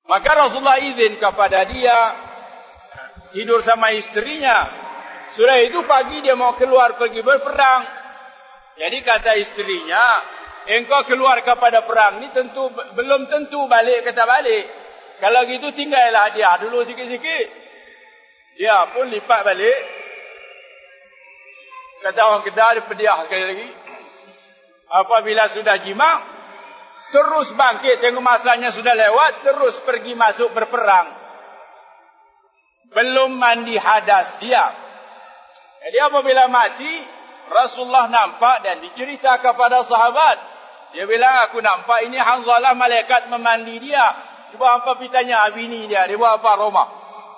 Maka Rasulullah izin kepada dia tidur sama istrinya. Sudah itu pagi dia mau keluar pergi berperang. Jadi kata istrinya, engkau keluar kepada perang ni belum tentu balik kata balik. Kalau gitu tinggallah dia dulu sikit-sikit. Dia pun lipat balik. Kata orang Kedah, dia pediah sekali lagi. Apabila sudah jima, terus bangkit, tengok masanya sudah lewat, terus pergi masuk berperang. Belum mandi hadas dia. Jadi apabila mati, Rasulullah nampak dan dicerita kepada sahabat. Dia bilang, aku nampak ini Hanzalah malaikat memandi dia. Cuba hampa pergi tanya bini dia buat apa rumah.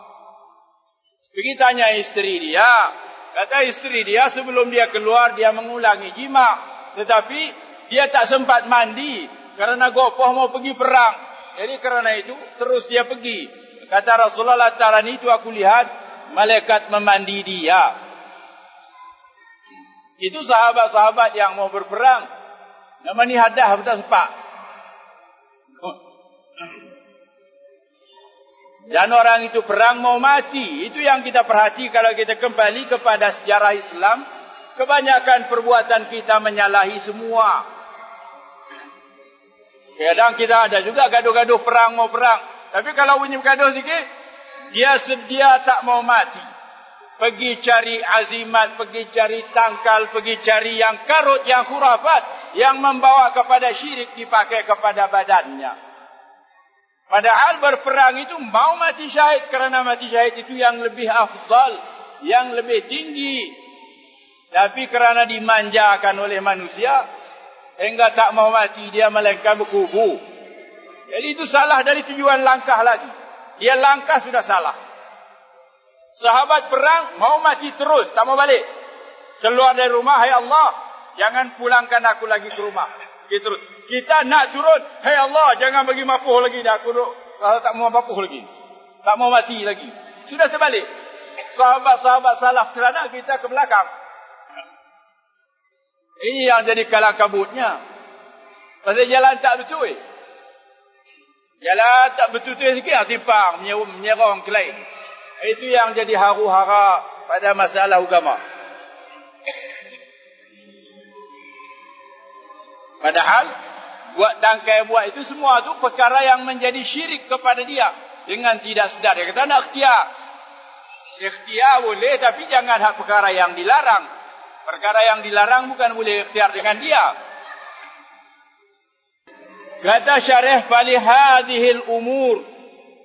Pergi tanya isteri dia. Kata isteri dia sebelum dia keluar, dia mengulangi jima. Tetapi dia tak sempat mandi. Kerana gopoh mau pergi perang. Jadi kerana itu terus dia pergi. Kata Rasulullah, lantaran itu aku lihat malaikat memandi dia. Itu sahabat-sahabat yang mau berperang. Nama ni hadah betul sepak. Dan orang itu perang mau mati. Itu yang kita perhati kalau kita kembali kepada sejarah Islam. Kebanyakan perbuatan kita menyalahi semua. Kadang kita ada juga gaduh-gaduh perang mau perang. Tapi kalau bunyi gaduh sikit, dia sedia tak mau mati. Pergi cari azimat, pergi cari tangkal, pergi cari yang karut, yang khurafat, yang membawa kepada syirik dipakai kepada badannya. Padahal berperang itu mau mati syahid, kerana mati syahid itu yang lebih afdal, yang lebih tinggi. Tapi kerana dimanjakan oleh manusia, hingga tak mau mati, dia melainkan berkubu. Jadi itu salah dari tujuan langkah lagi. Dia langkah sudah salah. Sahabat perang mau mati terus, tak mau balik. Keluar dari rumah, hai Allah, jangan pulangkan aku lagi ke rumah. Gitu. Kita nak turun, hai Allah, jangan bagi mapuh lagi dah aku kalau tak mau mapuh lagi. Tak mau mati lagi. Sudah terbalik. Sahabat-sahabat salaf kerana kita ke belakang. Ini yang jadi kalang kabutnya. Pasal jalan tak betul. Jalan tak betul tu sikit, simpang, menyerang ke lain. Itu yang jadi haru-hara pada masalah agama. Padahal buat tangkai buat itu semua tu perkara yang menjadi syirik kepada dia dengan tidak sedar. Dia kata nak ikhtiar. Ikhtiar boleh tapi jangan hak perkara yang dilarang. Perkara yang dilarang bukan boleh ikhtiar dengan dia. Kata syarih fali hadhil umur.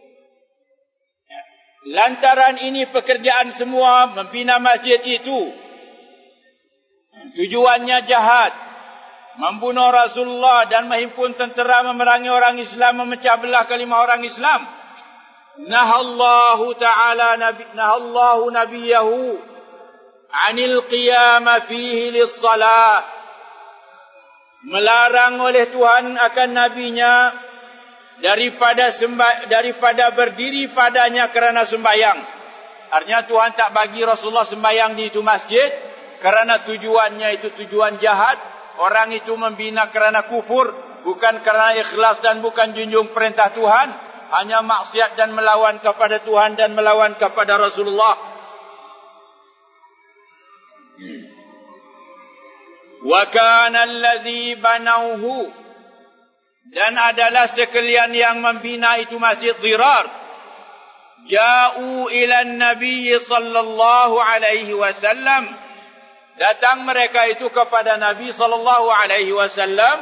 Lantaran ini pekerjaan semua membina masjid itu. Tujuannya jahat. Membunuh Rasulullah dan menghimpun tentera memerangi orang Islam, memecah belah kalimah orang Islam. Nahallahu nabiyahu anil qiyama fihi lis-salah. Melarang oleh Tuhan akan nabinya daripada berdiri padanya kerana sembahyang. Artinya Tuhan tak bagi Rasulullah sembahyang di itu masjid kerana tujuannya itu tujuan jahat. Orang itu membina kerana kufur, bukan kerana ikhlas dan bukan junjung perintah Tuhan, hanya maksiat dan melawan kepada Tuhan dan melawan kepada Rasulullah. Wa kana allazi banauhu, dan adalah sekalian yang membina itu masjid Dirar, ja'u ila Nabi sallallahu alaihi wasallam, datang mereka itu kepada Nabi sallallahu alaihi wasallam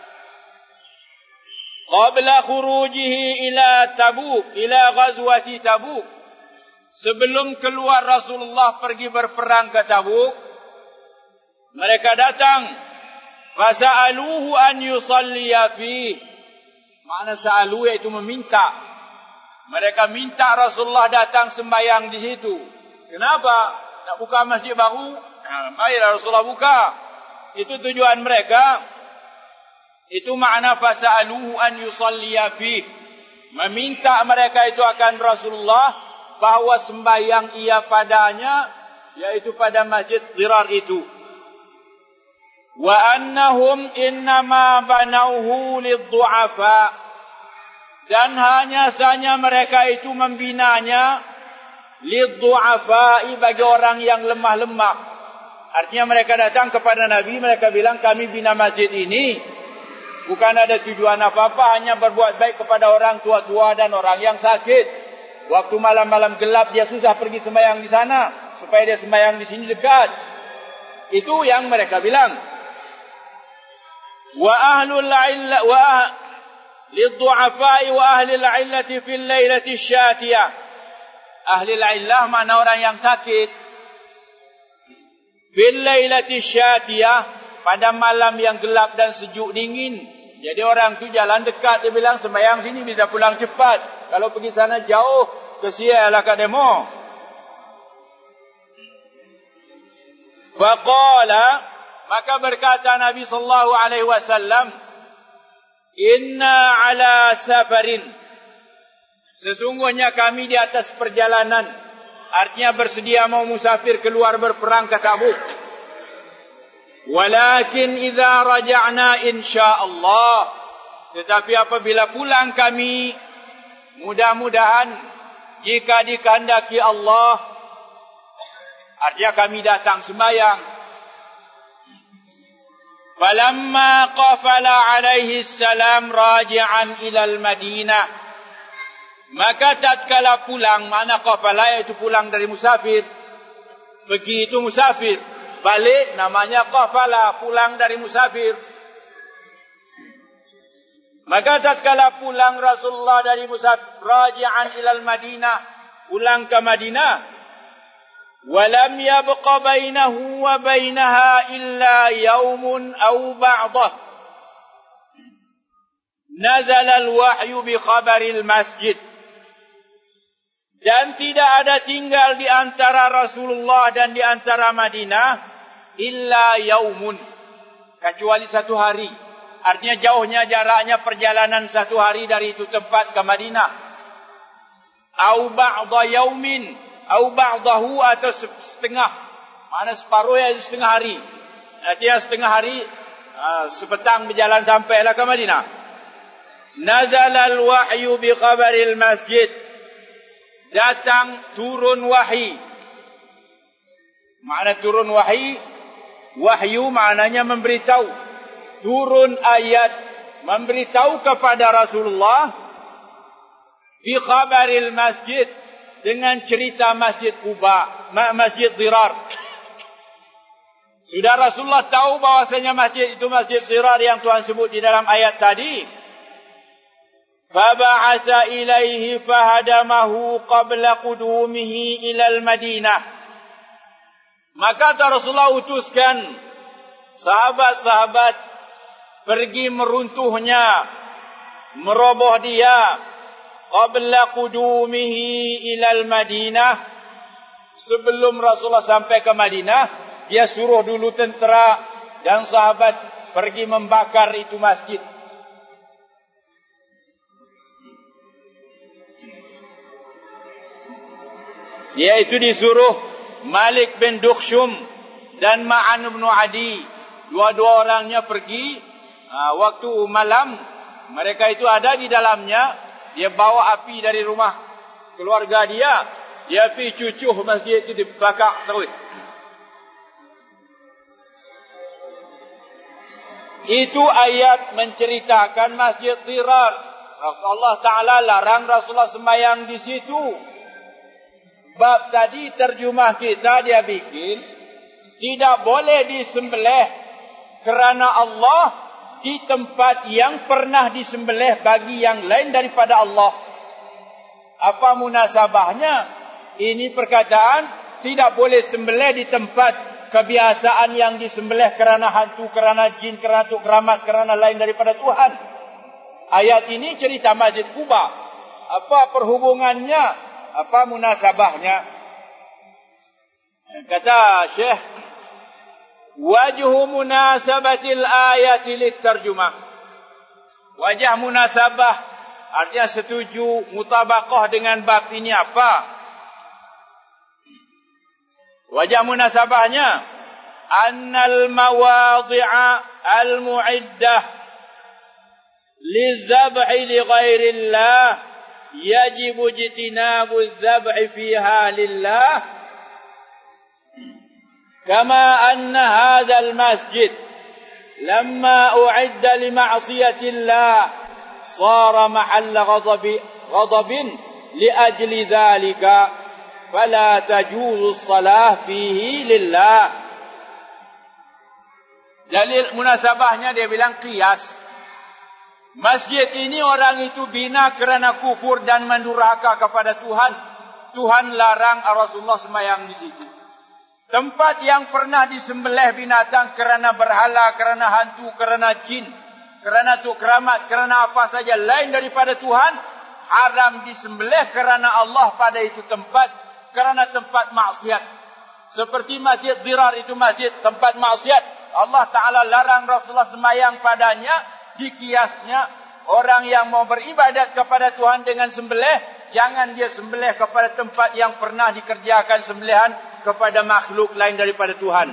qabla khurujihi ila Tabuk, ila ghazwati Tabuk, sebelum keluar Rasulullah pergi berperang ke Tabuk. Mereka datang fasa'aluhu an yusalliya fi. Makna sa'alu iaitu meminta. Mereka minta Rasulullah datang sembahyang di situ. Kenapa? Nak buka masjid baru? Marilah Rasulullah buka. Itu tujuan mereka. Itu makna fasa'aluhu an yusalliya fi. Meminta mereka itu akan Rasulullah bahawa sembahyang ia padanya, yaitu pada masjid Dirar itu. Wa annahum innama banauhu liddu'afa, Dan hanya saja mereka itu membinanya liddu'afa'i, bagi orang yang lemah-lemah. Artinya mereka datang kepada Nabi, mereka bilang kami bina masjid ini bukan ada tujuan apa-apa, hanya berbuat baik kepada orang tua-tua dan orang yang sakit. Waktu malam-malam gelap dia susah pergi sembahyang di sana, supaya dia sembahyang di sini dekat. Itu yang mereka bilang. Wa ahlul 'illah wa liddu'afa'i wa ahlil 'illati fil lailati syatiyah. Ahli 'illah makna orang yang sakit. Fil lailati syatiyah, pada malam yang gelap dan sejuk dingin. Jadi orang tu jalan dekat, dia bilang sembahyang sini bisa pulang cepat. Kalau pergi sana jauh, kesianlah kat demo. Faqala, maka berkata Nabi sallallahu alaihi wasallam, inna ala safarin, sesungguhnya kami di atas perjalanan. Artinya bersedia mau musafir keluar berperang ke Tabuk. Walakin idza raja'na insyaallah, tetapi apabila pulang kami, mudah-mudahan jika dikehendaki Allah, artinya kami datang sembahyang. Falamma qafala alaihi salam raji'an ilal Madinah, maka tatkala pulang, mana qafala iaitu pulang dari musafir. Pergi itu musafir, balik namanya qafala, pulang dari musafir. Maka tatkala pulang Rasulullah dari musafir, raji'an ilal Madinah, pulang ke Madinah, walam yabqa bainahu wa bainaha illa yaumun aw ba'dah, nazala al-wahyu bi khabaril masjid. Dan tidak ada tinggal di antara Rasulullah dan di antara Madinah illa yaumun, kecuali satu hari. Artinya jauhnya jaraknya perjalanan satu hari dari itu tempat ke Madinah. Au ba'da yaumin, au ba'dahu, atau setengah. Mana separuh ya setengah hari. Artinya setengah hari, sepetang berjalan sampailah ke Madinah. Nazala al-wahyu bi khabaril masjid, datang turun wahyi. Makna turun wahyi, wahyu maknanya memberitahu. Turun ayat memberitahu kepada Rasulullah bi khabaril masjid, dengan cerita masjid Quba, masjid Dirar. Sudah Rasulullah tahu bahwasanya masjid itu masjid Dirar yang Tuhan sebut di dalam ayat tadi. Faba'asa ilaihi fahadamahu qabla qudumihi ilal Madinah. Maka Rasulullah utuskan sahabat-sahabat pergi meruntuhnya, meroboh dia, qabla qudumihi ilal Madinah, sebelum Rasulullah sampai ke Madinah, dia suruh dulu tentera dan sahabat pergi membakar itu masjid. Yaitu disuruh Malik bin Dukhshum dan Ma'an bin Adi. Dua-dua orangnya pergi waktu malam. Mereka itu ada di dalamnya. Dia bawa api dari rumah keluarga dia. Dia pergi cucuh masjid itu dibakar terus. Itu ayat menceritakan masjid Dirar. Allah Ta'ala larang Rasulullah sembahyang di situ. Bab tadi terjemah kita dia bikin, tidak boleh disembelih kerana Allah di tempat yang pernah disembelih bagi yang lain daripada Allah. Apa munasabahnya? Ini perkataan tidak boleh sembelih di tempat kebiasaan yang disembelih kerana hantu, kerana jin, kerana tuk keramat, kerana lain daripada Tuhan. Ayat ini cerita Masjid Quba. Apa perhubungannya? Apa munasabahnya? Kata Syekh, wajhu munasabatil ayati litarjumah. Wajah munasabah, artinya setuju, mutabaqah dengan bab ini apa? Wajah munasabahnya, annal mawadhi'a al-mu'iddah lizab'i li ghairillah yajibu ijtinabu az-zab'i fiha lillah kama anna hadzal masjid lamma u'idda li ma'siyatillah sara mahalla ghadabin li ajli dhalika fala tajuzu as-salah fihi lillah. Dalil munasabahnya dia bilang qiyas. Masjid ini orang itu bina kerana kufur dan mendurhaka kepada Tuhan. Tuhan larang Rasulullah sembahyang di situ. Tempat yang pernah disembelih binatang kerana berhala, kerana hantu, kerana jin, kerana tuk keramat, kerana apa saja lain daripada Tuhan, haram disembelih kerana Allah pada itu tempat, kerana tempat maksiat. Seperti masjid Dirar itu masjid tempat maksiat. Allah Ta'ala larang Rasulullah sembahyang padanya. Dikiasnya orang yang mau beribadat kepada Tuhan dengan sembelih, jangan dia sembelih kepada tempat yang pernah dikerjakan sembelihan kepada makhluk lain daripada Tuhan.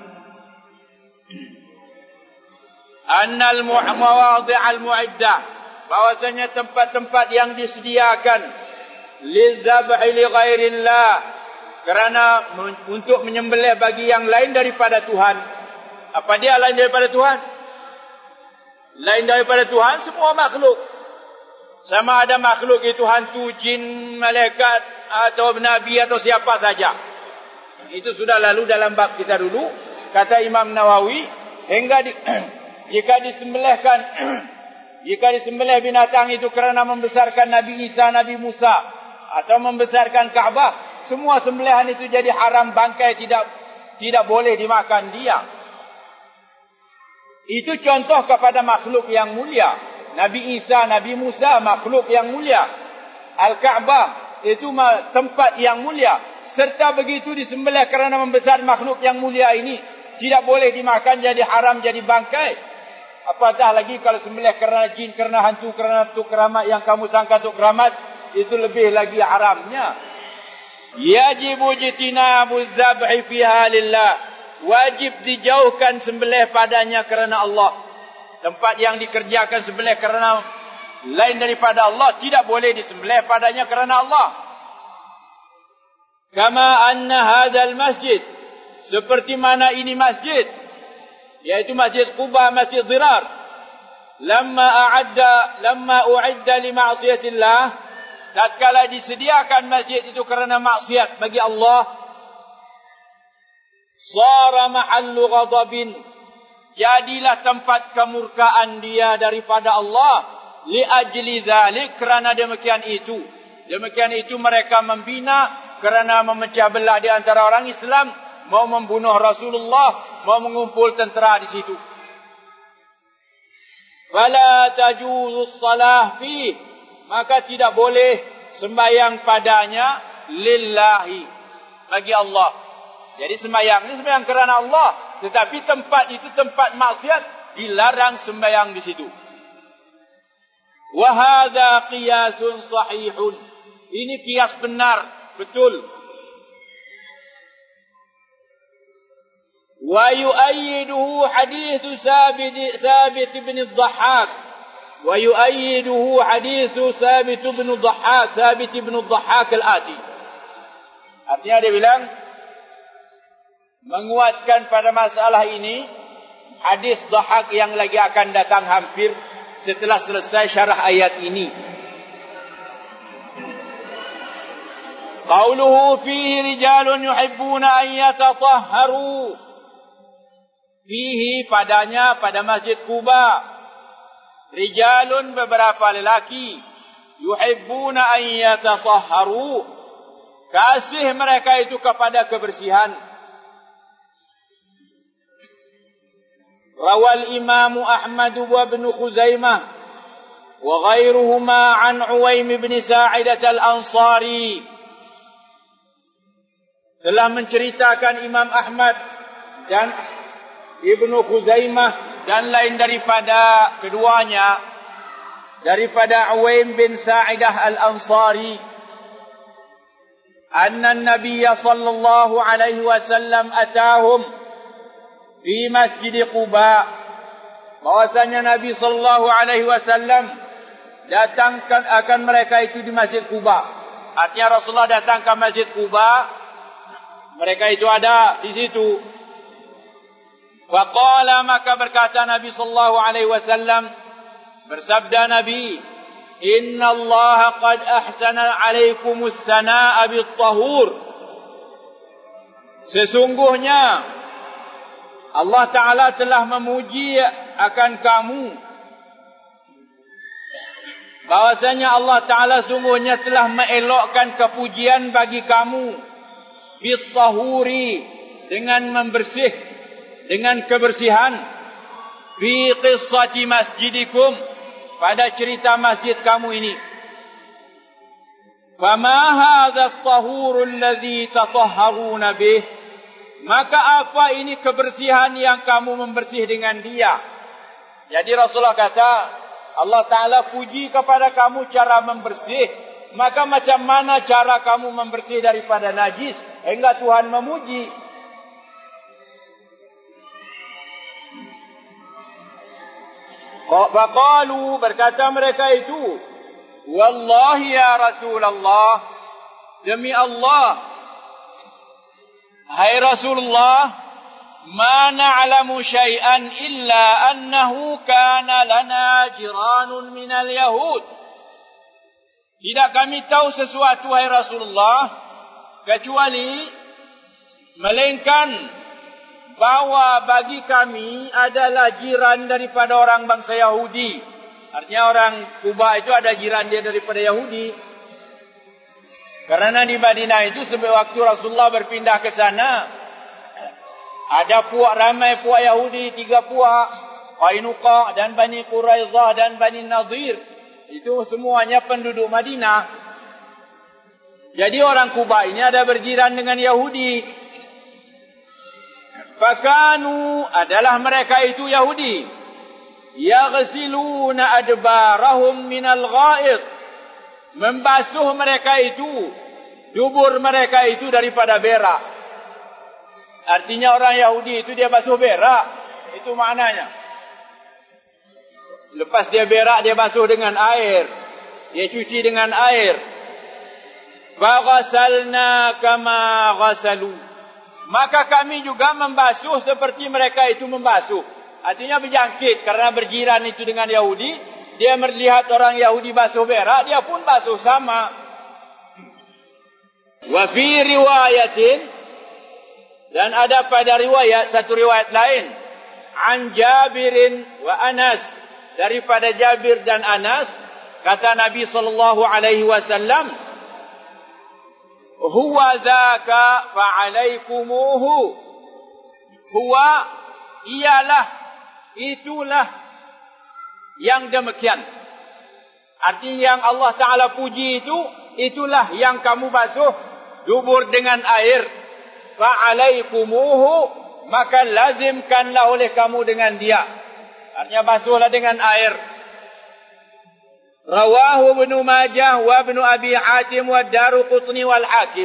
Annal mawadi' al-mu'iddah, bahwasanya tempat-tempat yang disediakan lizab'i li ghairillah, kerana untuk menyembelih bagi yang lain daripada Tuhan. Apa dia lain daripada Tuhan? Lain daripada Tuhan semua makhluk. Sama ada makhluk itu hantu, jin, malaikat atau nabi atau siapa saja. Itu sudah lalu dalam bab kita dulu. Kata Imam Nawawi, jika disembelih binatang itu kerana membesarkan Nabi Isa, Nabi Musa atau membesarkan Kaabah, semua sembelihan itu jadi haram, bangkai tidak boleh dimakan dia. Itu contoh kepada makhluk yang mulia. Nabi Isa, Nabi Musa, makhluk yang mulia. Al-Kaabah, itu tempat yang mulia. Serta begitu disembelih kerana membesar makhluk yang mulia ini, tidak boleh dimakan, jadi haram, jadi bangkai. Apatah lagi kalau sembelih kerana jin, kerana hantu, kerana tuk keramat yang kamu sangka tuk keramat, itu lebih lagi haramnya. Yajibu jitinabu zab'i fiha lillah. Wajib dijauhkan sembelih padanya kerana Allah. Tempat yang dikerjakan sembelih kerana lain daripada Allah, tidak boleh disembelih padanya kerana Allah. Kama anna hadzal masjid, seperti mana ini masjid, yaitu Masjid Quba, Masjid Dirar, lamma u'idda li ma'siyatillah, tatkala disediakan masjid itu kerana maksiat bagi Allah, sara mahallu ghadabin, jadilah tempat kemurkaan dia daripada Allah, li ajli dzalik, kerana demikian itu mereka membina kerana memecah belah di antara orang Islam, mau membunuh Rasulullah, mau mengumpul tentera di situ. Fala tajuzu shalah fi, maka tidak boleh sembahyang padanya lillahi, bagi Allah. Jadi sembahyang ini sembahyang kerana Allah, tetapi tempat itu tempat maksiat, dilarang sembahyang di situ. Wa hadza qiyasun sahihun, ini qiyas benar, betul. Wa yu'ayyiduhu hadithu Thabit bin al-Dhahhak, wa yu'ayyiduhu hadithu Thabit bin al-Dhahhak al-ati. Artinya dia bilang, menguatkan pada masalah ini hadis Dhahhak yang lagi akan datang hampir setelah selesai syarah ayat ini. Qauluhu fihi rijalun yuhibbuna an yatatahharu, fihi padanya, pada Masjid Quba, rijalun beberapa lelaki, yuhibbuna an yatatahharu, kasih mereka itu kepada kebersihan. Rawal Imam Ahmad wa Ibn Khuzaimah wa ghairuhuma an Uwaim bin Sa'idah al-Ansari, telah menceritakan Imam Ahmad dan Ibnu Khuzaimah dan lain daripada keduanya, daripada Uwaim bin Sa'idah al-Ansari, anna an-nabiy sallallahu alaihi wasallam atahum fi Masjid Quba, bahwasanya Nabi sallallahu alaihi wasallam datangkan akan mereka itu di Masjid Quba. Artinya Rasulullah datang ke Masjid Quba, mereka itu ada di situ. Faqala, maka berkata Nabi sallallahu alaihi wasallam, bersabda Nabi, "Inna Allah qad ahsana 'alaikumus sanaa'a bit-tahur." Sesungguhnya Allah Ta'ala telah memuji akan kamu, bahwasanya Allah Ta'ala sungguhnya telah mengelokkan kepujian bagi kamu bit-tahuri, dengan membersih, dengan kebersihan, fi qissati masjidikum, pada cerita masjid kamu ini. Fama hadha at-tahur alladhi tatahharuna bih, maka apa ini kebersihan yang kamu membersih dengan dia? Jadi Rasulullah kata, Allah Ta'ala puji kepada kamu cara membersih, maka macam mana cara kamu membersih daripada najis hingga Tuhan memuji? Faqalu, berkata mereka itu, wallahi ya Rasulullah, demi Allah, hai Rasulullah, ma na'lamu syai'an illa annahu kana lana jiranun minal yahud. Tidak kami tahu sesuatu, hai Rasulullah, kecuali melainkan bahwa bagi kami adalah jiran daripada orang bangsa Yahudi. Artinya orang Kuba itu ada jiran dia daripada Yahudi. Karena di Madinah itu waktu Rasulullah berpindah ke sana, ada ramai puak Yahudi, 3 puak, Qainuqa dan Bani Quraizah dan Bani Nadir. Itu semuanya penduduk Madinah. Jadi orang Kuba ini ada berjiran dengan Yahudi. Fakanu, adalah mereka itu Yahudi, yaghsiluna adbarahum minal ghaid, membasuh mereka itu, dubur mereka itu daripada berak. Artinya orang Yahudi itu dia basuh berak, itu maknanya. Lepas dia berak, dia basuh dengan air, dia cuci dengan air. Faghasalna kama ghasalu, maka kami juga membasuh seperti mereka itu membasuh. Artinya berjangkit, karena berjiran itu dengan Yahudi, dia melihat orang Yahudi basuh berak, dia pun basuh sama. Wa fi riwayatin, dan ada pada riwayat, satu riwayat lain, an Jabirin wa Anas, daripada Jabir dan Anas, kata Nabi sallallahu alaihi wasallam, huwa dzaka fa'alaikumuhu, huwa, ialah, itulah yang demikian. Artinya yang Allah Ta'ala puji itu, itulah yang kamu basuh, dubur dengan air. Fa'alaikumuhu, maka lazimkanlah oleh kamu dengan dia. Artinya basuhlah dengan air. Rawahu Ibnu Majah wa Ibnu Abi Hatim wa Daruqutni wal Hakim.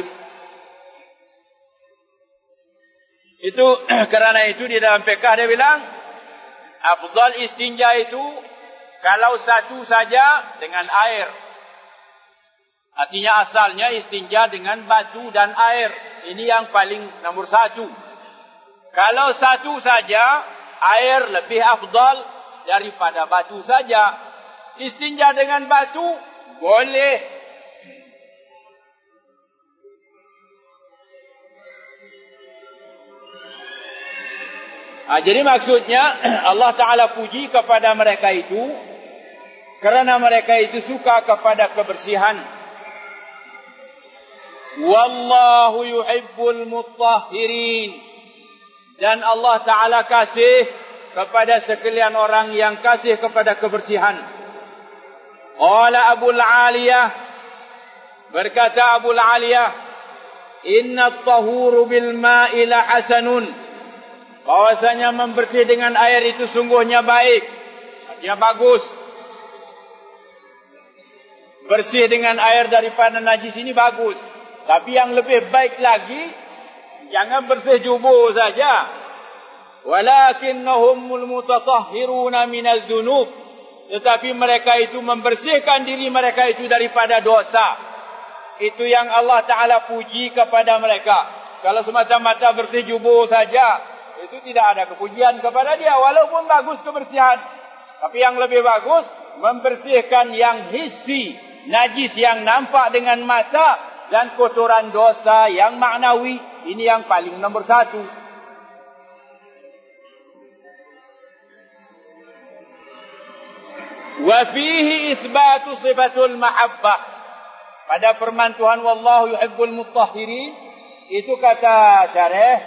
Itu karena itu di dalam fiqh dia bilang afdal istinja itu kalau satu saja dengan air. Artinya asalnya istinja dengan batu dan air. Ini yang paling nomor 1. Kalau satu saja, air lebih afdal daripada batu saja. Istinja dengan batu boleh. Jadi maksudnya Allah Ta'ala puji kepada mereka itu kerana mereka itu suka kepada kebersihan. Wallahu yuhibbul mutahhirin, dan Allah Ta'ala kasih kepada sekalian orang yang kasih kepada kebersihan. Qala Abul Aliyah, berkata Abul Aliyah, inna at-tahuru bil ma'i la hasanun, bahwasanya membersih dengan air itu sungguhnya baik, artinya bagus. Bersih dengan air daripada najis ini bagus. Tapi yang lebih baik lagi, jangan bersih jubur saja. walakinnahumul mutatahhiruna minal dzunub, tetapi mereka itu membersihkan diri mereka itu daripada dosa. Itu yang Allah Ta'ala puji kepada mereka. Kalau semata-mata bersih jubur saja, itu tidak ada kepujian kepada dia, walaupun bagus kebersihan. Tapi yang lebih bagus, membersihkan yang hissi, najis yang nampak dengan mata, dan kotoran dosa yang maknawi. Ini yang paling nombor satu. Wa fihi isbatu sifatul mahabbah. Pada firman Tuhan, wallahu yuhibbul mutahhirin, itu kata syarih,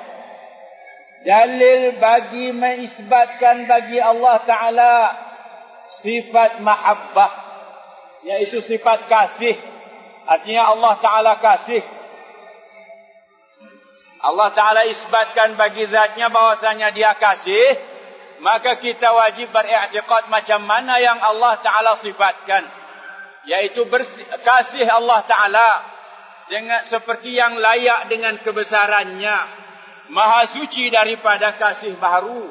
dalil bagi menisbatkan bagi Allah Ta'ala sifat mahabbah, yaitu sifat kasih. Artinya Allah Ta'ala kasih. Allah Ta'ala isbatkan bagi zatnya bahwasanya dia kasih, maka kita wajib beriktikad macam mana yang Allah Ta'ala sifatkan, yaitu kasih Allah Ta'ala dengan seperti yang layak dengan kebesarannya, maha suci daripada kasih baharu.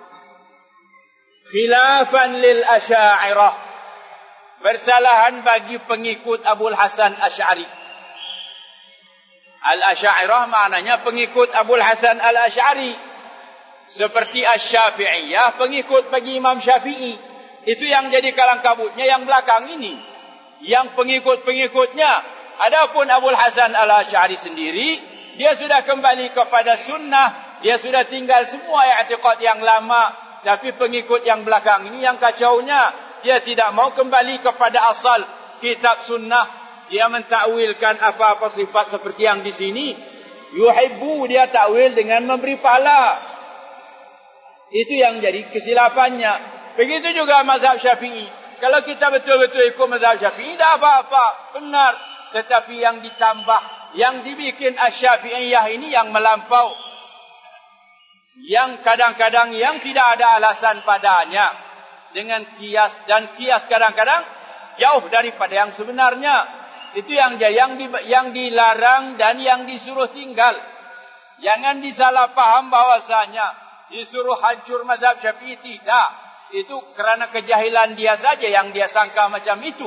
Khilafan lil asy'ariyah, bersalahan bagi pengikut Abul Hasan Asy'ari. Al-Asy'ariyah maknanya pengikut Abul Hasan Al-Asy'ari. Seperti Asy-Syafi'iyah, pengikut bagi Imam Syafi'i. Itu yang jadi kalang kabutnya yang belakang ini, yang pengikut-pengikutnya. Adapun Abul Hasan Al-Asy'ari sendiri, dia sudah kembali kepada sunnah, dia sudah tinggal semua i'tiqad yang lama. Tapi pengikut yang belakang ini yang kacaunya, dia tidak mau kembali kepada asal kitab sunnah. Dia mentakwilkan apa-apa sifat seperti yang di sini. Yuhibbu, dia takwil dengan memberi pahala. Itu yang jadi kesilapannya. Begitu juga mazhab Syafi'i. Kalau kita betul-betul ikut mazhab Syafi'i, tidak apa-apa, benar. Tetapi yang ditambah, yang dibikin Asy-Syafi'iyah ini yang melampau, yang kadang-kadang yang tidak ada alasan padanya, dengan kias, dan kias kadang-kadang jauh daripada yang sebenarnya. Itu yang dilarang dan yang disuruh tinggal. Jangan disalah paham bahwasanya disuruh hancur mazhab Syafi'i, tidak. Itu kerana kejahilan dia saja yang dia sangka macam itu.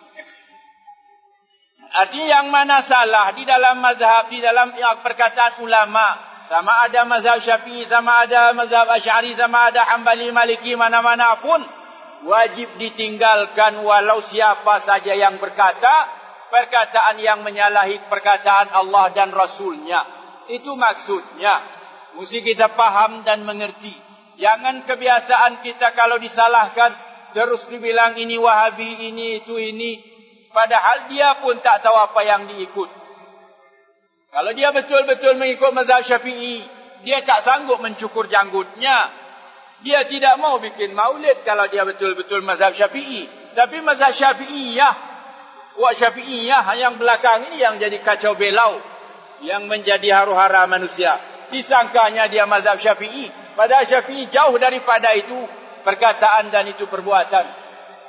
Artinya yang mana salah di dalam mazhab, di dalam perkataan ulama, sama ada mazhab Syafi'i, sama ada mazhab Asy'ari, sama ada Hambali, Maliki, mana-mana pun wajib ditinggalkan walau siapa saja yang berkata perkataan yang menyalahi perkataan Allah dan Rasulnya. Itu maksudnya. Mesti kita faham dan mengerti. Jangan kebiasaan kita kalau disalahkan terus dibilang ini Wahabi, ini itu ini, padahal dia pun tak tahu apa yang diikut. Kalau dia betul-betul mengikut mazhab Syafi'i, dia tak sanggup mencukur janggutnya. Dia tidak mau bikin maulid kalau dia betul-betul mazhab Syafi'i. Tapi mazhab Syafi'iyah, Syafi'iyah yang belakang ini yang jadi kacau belau, yang menjadi haru-hara manusia. Disangkanya dia mazhab Syafi'i, padahal Syafi'i jauh daripada itu perkataan dan itu perbuatan.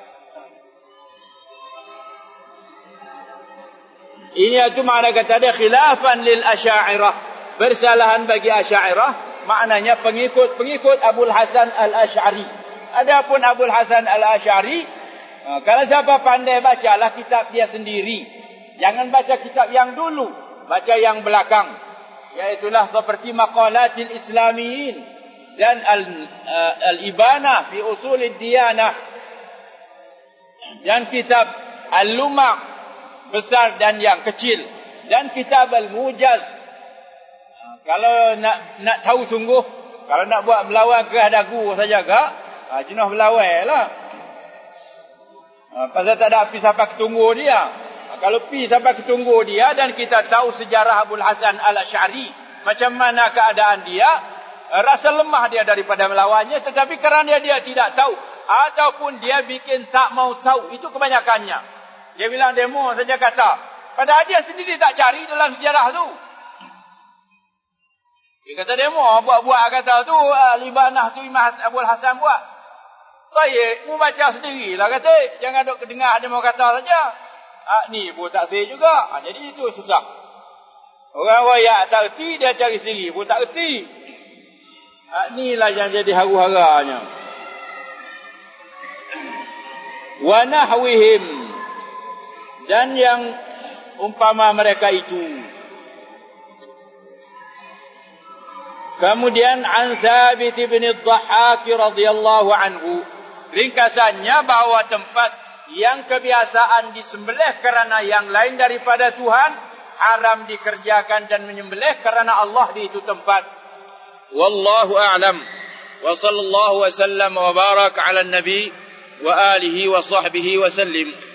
Ini itu makna kata dia khilafan lil asy'ariyah, bersalahan bagi asy'ariyah, maknanya pengikut Abul Hasan Al-Asy'ari. Adapun Abul Hasan Al-Asy'ari, kalau siapa pandai bacalah kitab dia sendiri. Jangan baca kitab yang dulu, baca yang belakang. Yaitulah seperti Maqalatil Islamiyin dan Al-Ibanah fi Usulid Diyanah, dan kitab Al-Lumah besar dan yang kecil, dan kitab Al-Mujaz. Kalau nak tahu sungguh, kalau nak buat melawai ke dagu saja ke, jenuh melawai lah. Pasal tak ada api sampai ketunggu dia. Kalau pi sampai ketunggu dia dan kita tahu sejarah Abul Hasan Al-Asy'ari, macam mana keadaan dia, rasa lemah dia daripada melawannya. Tetapi kerana dia tidak tahu, ataupun dia bikin tak mau tahu, itu kebanyakannya. Dia bilang demo saja kata, padahal dia sendiri tak cari dalam sejarah tu. Dia kata demo, buat-buat kata tu, Libanah tu Imam Abul Hasan buat. Saya mu baca sendirilah kata, jangan duk dengar demo kata saja. Ni pun tak sahih juga. Jadi itu susah. Orang wayak tak erti, dia cari sendiri pun tak erti. Inilah yang jadi haru-haranya. Wa nahwihim, dan yang umpama mereka itu. Kemudian an Thabit bin Ad-Dhahhak radhiyallahu anhu, ringkasannya bahwa tempat yang kebiasaan disembelih kerana yang lain daripada Tuhan, haram dikerjakan dan menyembelih kerana Allah di itu tempat. Wallahu a'lam. Wa sallallahu wa sallam wa barak ala nabi wa alihi wa sahbihi wa sallim.